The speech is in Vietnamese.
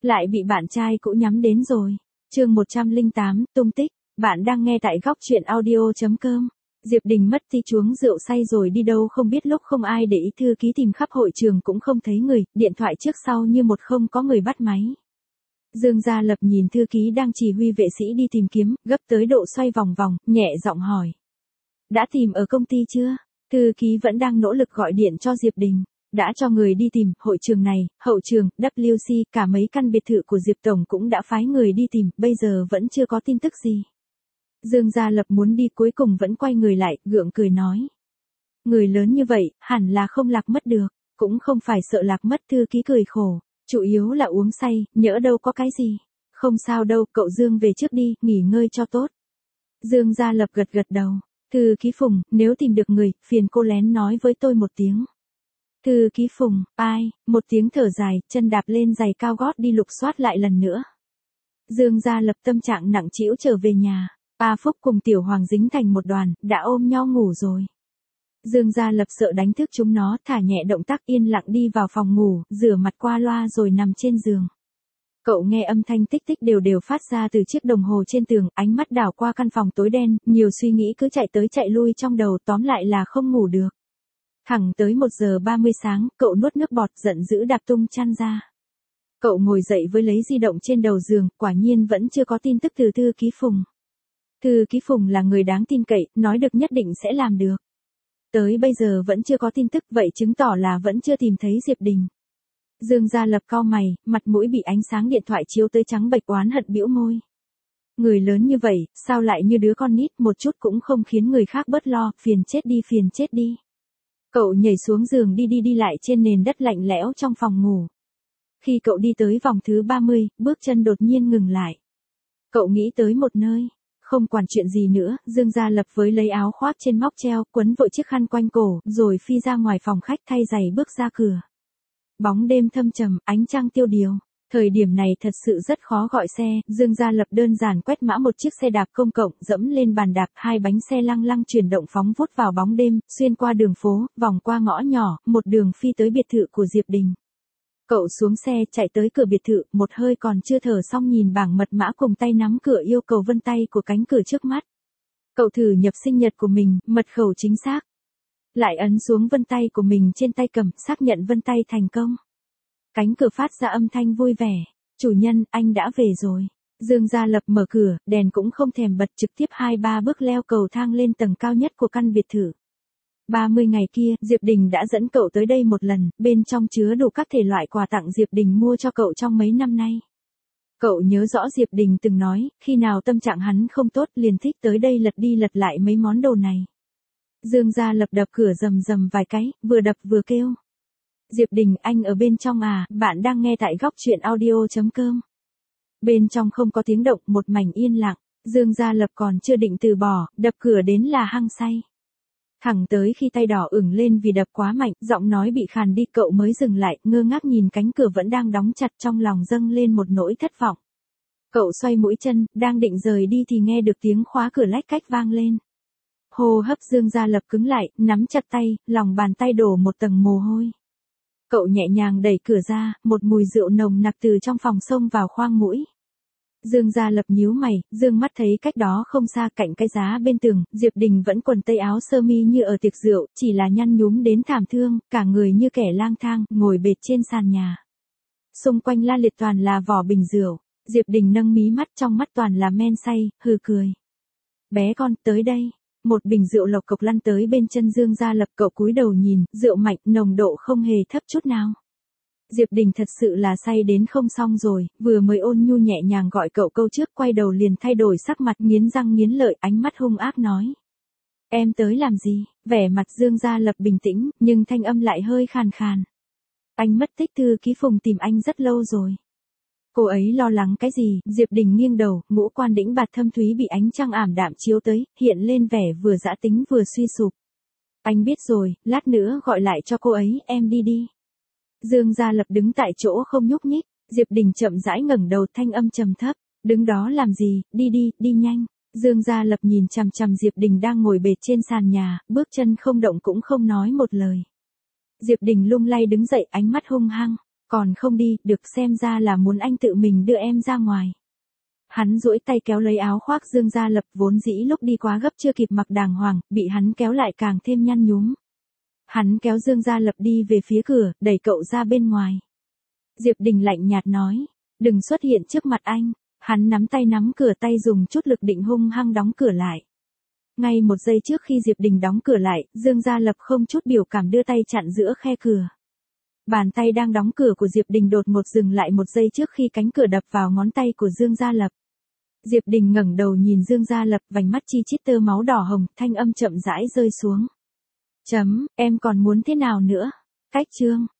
Lại bị bạn trai cũ nhắm đến rồi. Chương 108, tung tích. Bạn đang nghe tại góc truyện audio.com. Diệp Đình mất tí chuống rượu say rồi đi đâu không biết, lúc không ai để ý thư ký tìm khắp hội trường cũng không thấy người, điện thoại trước sau như một không có người bắt máy. Dương Gia Lập nhìn thư ký đang chỉ huy vệ sĩ đi tìm kiếm, gấp tới độ xoay vòng vòng, nhẹ giọng hỏi. Đã tìm ở công ty chưa? Thư ký vẫn đang nỗ lực gọi điện cho Diệp Đình. Đã cho người đi tìm, hội trường này, hậu trường, WC, cả mấy căn biệt thự của Diệp Tổng cũng đã phái người đi tìm, bây giờ vẫn chưa có tin tức gì. Dương Gia Lập muốn đi, cuối cùng vẫn quay người lại, gượng cười nói. Người lớn như vậy, hẳn là không lạc mất được, cũng không phải sợ lạc mất. Thư ký cười khổ, chủ yếu là uống say, nhỡ đâu có cái gì. Không sao đâu, cậu Dương về trước đi, nghỉ ngơi cho tốt. Dương Gia Lập gật gật đầu. Thư ký Phùng, nếu tìm được người, phiền cô lén nói với tôi một tiếng. Thư ký Phùng, ai, một tiếng thở dài, chân đạp lên giày cao gót đi lục soát lại lần nữa. Dương Gia Lập tâm trạng nặng trĩu trở về nhà. A Phúc cùng Tiểu Hoàng dính thành một đoàn, đã ôm nhau ngủ rồi. Dương Gia Lập sợ đánh thức chúng nó, thả nhẹ động tác, yên lặng đi vào phòng ngủ, rửa mặt qua loa rồi nằm trên giường. Cậu nghe âm thanh tích tích đều đều phát ra từ chiếc đồng hồ trên tường, ánh mắt đảo qua căn phòng tối đen, nhiều suy nghĩ cứ chạy tới chạy lui trong đầu, tóm lại là không ngủ được. Thẳng tới 1:30 sáng, cậu nuốt nước bọt, giận dữ đạp tung chăn ra. Cậu ngồi dậy với lấy di động trên đầu giường, quả nhiên vẫn chưa có tin tức từ thư ký Phùng. Thư ký Phùng là người đáng tin cậy, nói được nhất định sẽ làm được. Tới bây giờ vẫn chưa có tin tức, vậy chứng tỏ là vẫn chưa tìm thấy Diệp Đình. Dương Gia Lập cau mày, mặt mũi bị ánh sáng điện thoại chiếu tới trắng bệch, oán hận bĩu môi. Người lớn như vậy, sao lại như đứa con nít, một chút cũng không khiến người khác bớt lo, phiền chết đi, phiền chết đi. Cậu nhảy xuống giường đi lại trên nền đất lạnh lẽo trong phòng ngủ. Khi cậu đi tới vòng thứ 30, bước chân đột nhiên ngừng lại. Cậu nghĩ tới một nơi. Không quản chuyện gì nữa, Dương Gia Lập với lấy áo khoác trên móc treo, quấn vội chiếc khăn quanh cổ, rồi phi ra ngoài phòng khách thay giày bước ra cửa. Bóng đêm thâm trầm, ánh trăng tiêu điều. Thời điểm này thật sự rất khó gọi xe, Dương Gia Lập đơn giản quét mã một chiếc xe đạp công cộng, dẫm lên bàn đạp, hai bánh xe lăng lăng chuyển động phóng vút vào bóng đêm, xuyên qua đường phố, vòng qua ngõ nhỏ, một đường phi tới biệt thự của Diệp Đình. Cậu xuống xe, chạy tới cửa biệt thự, một hơi còn chưa thở xong nhìn bảng mật mã cùng tay nắm cửa yêu cầu vân tay của cánh cửa trước mắt. Cậu thử nhập sinh nhật của mình, mật khẩu chính xác. Lại ấn xuống vân tay của mình trên tay cầm, xác nhận vân tay thành công. Cánh cửa phát ra âm thanh vui vẻ. Chủ nhân, anh đã về rồi. Dương Gia Lập mở cửa, đèn cũng không thèm bật, trực tiếp 2-3 bước leo cầu thang lên tầng cao nhất của căn biệt thự. 30 ngày kia, Diệp Đình đã dẫn cậu tới đây một lần, bên trong chứa đủ các thể loại quà tặng Diệp Đình mua cho cậu trong mấy năm nay. Cậu nhớ rõ Diệp Đình từng nói, khi nào tâm trạng hắn không tốt liền thích tới đây lật đi lật lại mấy món đồ này. Dương Gia Lập đập cửa rầm rầm vài cái, vừa đập vừa kêu. Diệp Đình, anh ở bên trong à, bạn đang nghe tại góc truyện audio.com. Bên trong không có tiếng động, một mảnh yên lặng, Dương Gia Lập còn chưa định từ bỏ, đập cửa đến là hăng say. Thẳng tới khi tay đỏ ửng lên vì đập quá mạnh, giọng nói bị khàn đi, cậu mới dừng lại, ngơ ngác nhìn cánh cửa vẫn đang đóng chặt, trong lòng dâng lên một nỗi thất vọng. Cậu xoay mũi chân, đang định rời đi thì nghe được tiếng khóa cửa lách cách vang lên. Hô hấp Dương Gia Lập cứng lại, nắm chặt tay, lòng bàn tay đổ một tầng mồ hôi. Cậu nhẹ nhàng đẩy cửa ra, một mùi rượu nồng nặc từ trong phòng xông vào khoang mũi. Dương Gia Lập nhíu mày, dương mắt thấy cách đó không xa, cạnh cái giá bên tường, Diệp Đình vẫn quần tây áo sơ mi như ở tiệc rượu, chỉ là nhăn nhúm đến thảm thương, cả người như kẻ lang thang, ngồi bệt trên sàn nhà. Xung quanh la liệt toàn là vỏ bình rượu, Diệp Đình nâng mí mắt, trong mắt toàn là men say, hừ cười. Bé con, tới đây. Một bình rượu lộc cộc lăn tới bên chân Dương Gia Lập, cậu cúi đầu nhìn, rượu mạnh, nồng độ không hề thấp chút nào. Diệp Đình thật sự là say đến không xong rồi, vừa mới ôn nhu nhẹ nhàng gọi cậu câu trước, quay đầu liền thay đổi sắc mặt, nghiến răng nghiến lợi, ánh mắt hung ác nói. Em tới làm gì? Vẻ mặt Dương Gia Lập bình tĩnh, nhưng thanh âm lại hơi khàn khàn. Anh mất tích, thư ký Phùng tìm anh rất lâu rồi. Cô ấy lo lắng cái gì? Diệp Đình nghiêng đầu, ngũ quan đĩnh bạt thâm thúy bị ánh trăng ảm đạm chiếu tới, hiện lên vẻ vừa dã tính vừa suy sụp. Anh biết rồi, lát nữa gọi lại cho cô ấy, em đi đi. Dương Gia Lập đứng tại chỗ không nhúc nhích, Diệp Đình chậm rãi ngẩng đầu, thanh âm trầm thấp, đứng đó làm gì, đi đi, đi nhanh. Dương Gia Lập nhìn chằm chằm Diệp Đình đang ngồi bệt trên sàn nhà, bước chân không động cũng không nói một lời. Diệp Đình lung lay đứng dậy, ánh mắt hung hăng. Còn không đi, được, xem ra là muốn anh tự mình đưa em ra ngoài. Hắn duỗi tay kéo lấy áo khoác Dương Gia Lập, vốn dĩ lúc đi quá gấp chưa kịp mặc đàng hoàng, bị hắn kéo lại càng thêm nhăn nhúm. Hắn kéo Dương Gia Lập đi về phía cửa, đẩy cậu ra bên ngoài. Diệp Đình lạnh nhạt nói, đừng xuất hiện trước mặt anh. Hắn nắm tay nắm cửa, tay dùng chút lực định hung hăng đóng cửa lại. Ngay một giây trước khi Diệp Đình đóng cửa lại, Dương Gia Lập không chút biểu cảm đưa tay chặn giữa khe cửa. Bàn tay đang đóng cửa của Diệp Đình đột ngột dừng lại một giây trước khi cánh cửa đập vào ngón tay của Dương Gia Lập. Diệp Đình ngẩng đầu nhìn Dương Gia Lập, vành mắt chi chít tơ máu đỏ hồng, thanh âm chậm rãi rơi xuống. Em còn muốn thế nào nữa? Cách chương